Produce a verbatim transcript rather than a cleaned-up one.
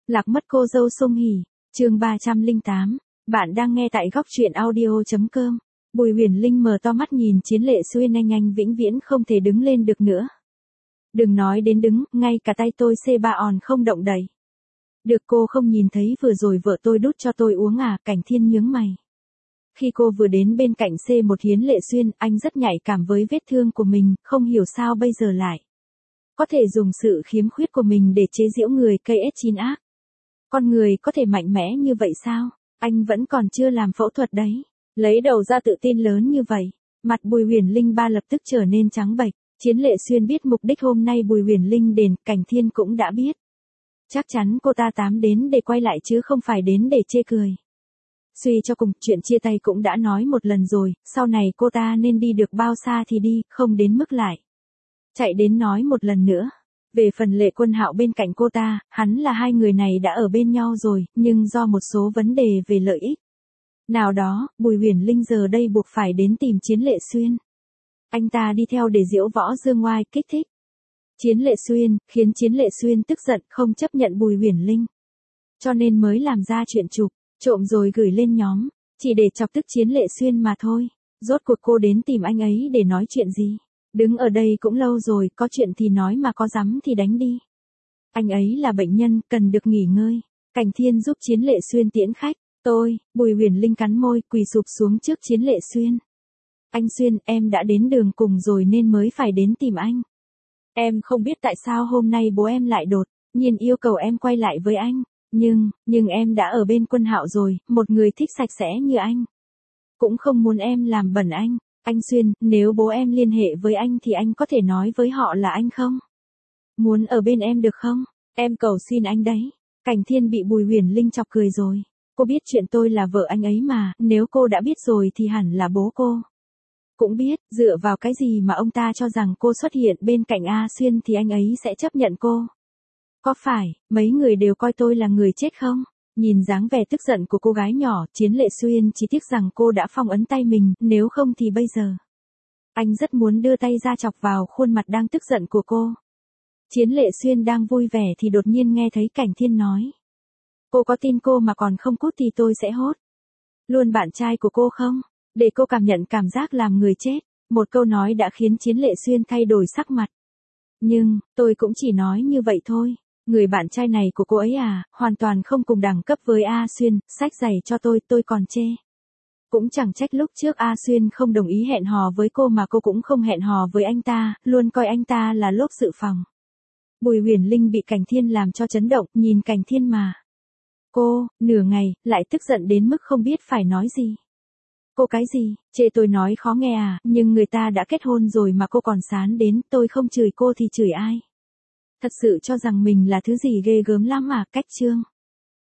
Lạc mất cô dâu Song Hỷ, chương ba trăm lẻ tám. Bạn đang nghe tại góc truyện audio chấm com. Bùi Huyền Linh mở to mắt nhìn Chiến Lệ Xuyên, anh anh vĩnh viễn không thể đứng lên được nữa. Đừng nói đến đứng, ngay cả tay tôi xê ba on không động đậy. Được, cô không nhìn thấy vừa rồi vợ tôi đút cho tôi uống à? Cảnh Thiên nhướng mày. Khi cô vừa đến bên cạnh xê một Hiến Lệ Xuyên, anh rất nhạy cảm với vết thương của mình, không hiểu sao bây giờ lại có thể dùng sự khiếm khuyết của mình để chế giễu người cây ét chín ác. Con người có thể mạnh mẽ như vậy sao? Anh vẫn còn chưa làm phẫu thuật đấy. Lấy đầu ra tự tin lớn như vậy. Mặt Bùi Huyền Linh ba lập tức trở nên trắng bệch. Chiến Lệ Xuyên biết mục đích hôm nay Bùi Huyền Linh đến, Cảnh Thiên cũng đã biết. Chắc chắn cô ta tám đến để quay lại chứ không phải đến để chê cười. Suy cho cùng, chuyện chia tay cũng đã nói một lần rồi, sau này cô ta nên đi được bao xa thì đi, không đến mức lại chạy đến nói một lần nữa. Về phần Lệ Quân Hạo bên cạnh cô ta, hắn là hai người này đã ở bên nhau rồi, nhưng do một số vấn đề về lợi ích nào đó, Bùi Huyền Linh giờ đây buộc phải đến tìm Chiến Lệ Xuyên. Anh ta đi theo để giễu võ dương ngoai, kích thích Chiến Lệ Xuyên, khiến Chiến Lệ Xuyên tức giận, không chấp nhận Bùi Huyền Linh. Cho nên mới làm ra chuyện chụp, trộm rồi gửi lên nhóm, chỉ để chọc tức Chiến Lệ Xuyên mà thôi. Rốt cuộc cô đến tìm anh ấy để nói chuyện gì? Đứng ở đây cũng lâu rồi, có chuyện thì nói mà có dám thì đánh đi. Anh ấy là bệnh nhân, cần được nghỉ ngơi. Cảnh Thiên giúp Chiến Lệ Xuyên tiễn khách. Tôi, Bùi Huyền Linh cắn môi, quỳ sụp xuống trước Chiến Lệ Xuyên. Anh Xuyên, em đã đến đường cùng rồi nên mới phải đến tìm anh. Em không biết tại sao hôm nay bố em lại đột nhiên yêu cầu em quay lại với anh. Nhưng, nhưng em đã ở bên Quân Hạo rồi, một người thích sạch sẽ như anh. Cũng không muốn em làm bẩn anh. Anh Xuyên, nếu bố em liên hệ với anh thì anh có thể nói với họ là anh không muốn ở bên em được không? Em cầu xin anh đấy. Cảnh Thiên bị Bùi Huyền Linh chọc cười rồi. Cô biết chuyện tôi là vợ anh ấy mà, nếu cô đã biết rồi thì hẳn là bố cô cũng biết. Dựa vào cái gì mà ông ta cho rằng cô xuất hiện bên cạnh A Xuyên thì anh ấy sẽ chấp nhận cô? Có phải, mấy người đều coi tôi là người chết không? Nhìn dáng vẻ tức giận của cô gái nhỏ, Chiến Lệ Xuyên chỉ tiếc rằng cô đã phong ấn tay mình, nếu không thì bây giờ anh rất muốn đưa tay ra chọc vào khuôn mặt đang tức giận của cô. Chiến Lệ Xuyên đang vui vẻ thì đột nhiên nghe thấy Cảnh Thiên nói. Cô có tin cô mà còn không cút thì tôi sẽ hốt luôn bạn trai của cô không? Để cô cảm nhận cảm giác làm người chết. Một câu nói đã khiến Chiến Lệ Xuyên thay đổi sắc mặt. Nhưng, tôi cũng chỉ nói như vậy thôi. Người bạn trai này của cô ấy à, hoàn toàn không cùng đẳng cấp với A Xuyên, xách giày cho tôi, tôi còn chê. Cũng chẳng trách lúc trước A Xuyên không đồng ý hẹn hò với cô mà cô cũng không hẹn hò với anh ta, luôn coi anh ta là lốp dự phòng. Bùi Huyền Linh bị Cảnh Thiên làm cho chấn động, nhìn Cảnh Thiên mà. Cô, nửa ngày, lại tức giận đến mức không biết phải nói gì. Cô cái gì, chê tôi nói khó nghe à, nhưng người ta đã kết hôn rồi mà cô còn sán đến, tôi không chửi cô thì chửi ai? Thật sự cho rằng mình là thứ gì ghê gớm lắm à? Cách chương.